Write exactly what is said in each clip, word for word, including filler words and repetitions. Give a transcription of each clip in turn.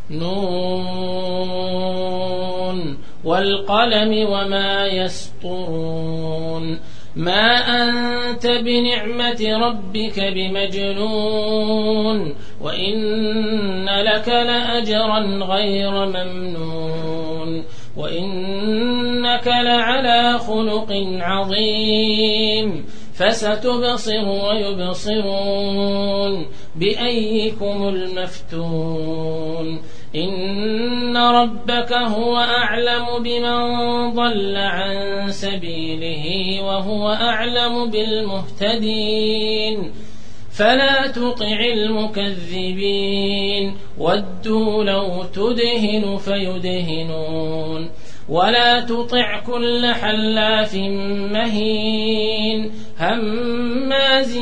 نون والقلم وما يسطرون ما أنت بنعمة ربك بمجنون وإن لك لأجرا غير ممنون وإنك لعلى خلق عظيم فستبصر ويبصرون بأيكم المفتون إن ربك هو أعلم بمن ضل عن سبيله وهو أعلم بالمهتدين فلا تطع المكذبين ودوا لو تدهن فيدهنون ولا تطع كل حلاف مهين هماز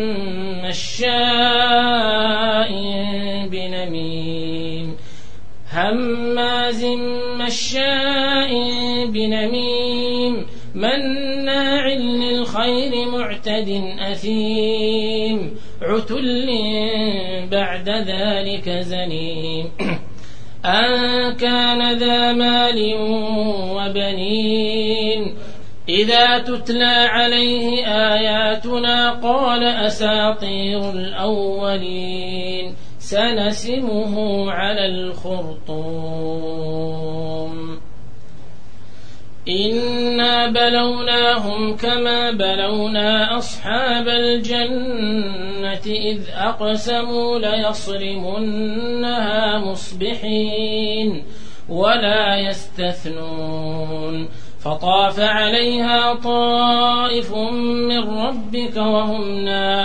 مشاء بنميم هماز مشاء بنميم مناع للخير معتد أثيم عتل بعد ذلك زنيم أن كان ذا مال وبنين إذا تتلى عليه آياتنا قال أساطير الأولين سنسمه على الخرطوم إنا بلوناهم كما بلونا أصحاب الجنة إذ أقسموا ليصرمنها مصبحين ولا يستثنون فطاف عليها طائف من ربك وهم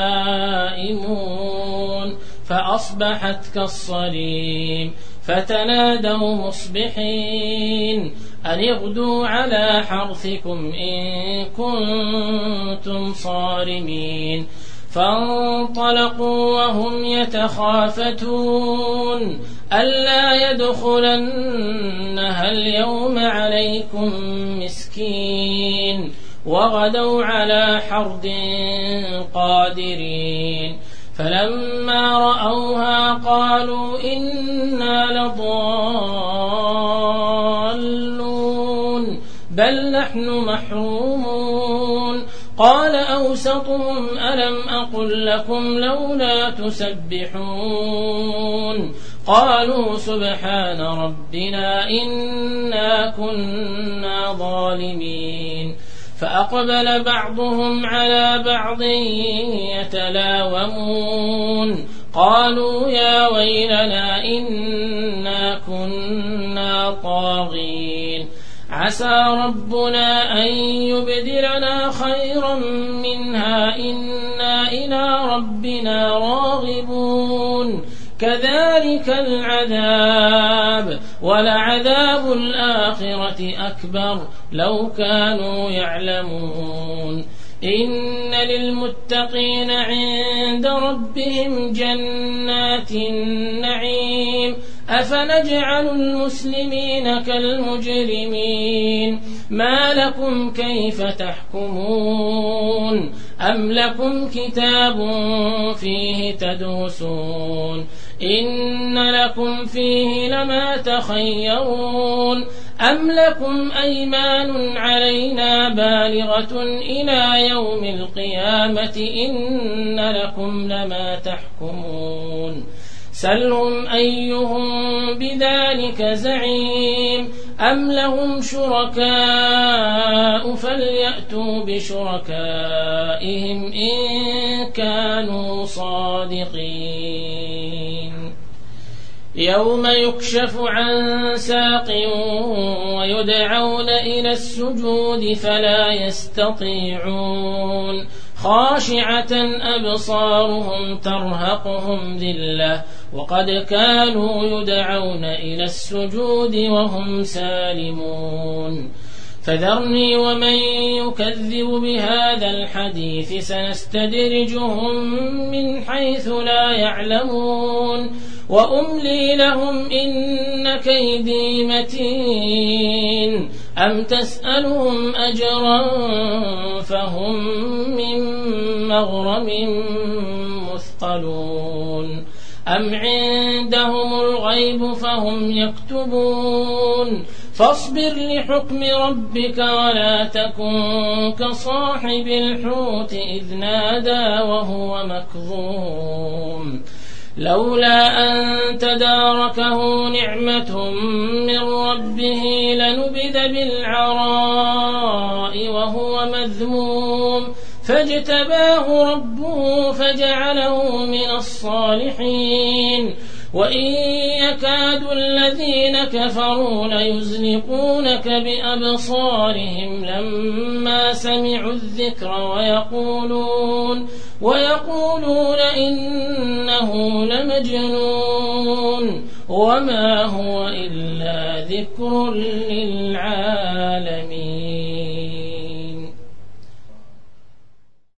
نائمون فأصبحت كالصريم فتنادوا مصبحين أن اغدوا على حرثكم إن كنتم صارمين فانطلقوا وهم يتخافتون ألا يدخلنها اليوم عليكم مسكين وغدوا على حرد قادرين فلما رأوها قالوا إنا لضالون بل نحن محرومون قال أوسطهم ألم أقل لكم لولا تسبحون قالوا سبحان ربنا إنا كنا ظالمين فأقبل بعضهم على بعض يتلاومون قالوا يا ويلنا إنا كنا طاغين عسى ربنا أن يبدلنا خيرا منها إنا إلى ربنا راغبون كذلك العذاب ولعذاب الآخرة أكبر لو كانوا يعلمون إن للمتقين عند ربهم جنات النعيم أفنجعل المسلمين كالمجرمين ما لكم كيف تحكمون أم لكم كتاب فيه تدوسون إن لكم فيه لما تخيرون أم لكم أيمان علينا بالغة إلى يوم القيامة إن لكم لما تحكمون سلهم أيهم بذلك زعيم أم لهم شركاء فليأتوا بشركائهم إن كانوا صادقين يوم يكشف عن ساق ويدعون إلى السجود فلا يستطيعون خاشعة أبصارهم ترهقهم ذلة وقد كانوا يدعون إلى السجود وهم سالمون فذرني ومن يكذب بهذا الحديث سنستدرجهم من حيث لا يعلمون وأملي لهم إن كيدي متين أم تسألهم أجرا فهم من مغرم مثقلون أم عندهم الغيب فهم يكتبون فاصبر لحكم ربك ولا تكن كصاحب الحوت إذ نادى وهو مكظوم لولا أن تداركه نعمة من ربه لنبذ بالعراء وهو مذموم فاجتباه ربه فجعله من الصالحين وإن يكاد الذين كفروا ليزلقونك بأبصارهم لما سمعوا الذكر ويقولون ويقولون إنه لمجنون وما هو إلا ذكر للعالمين.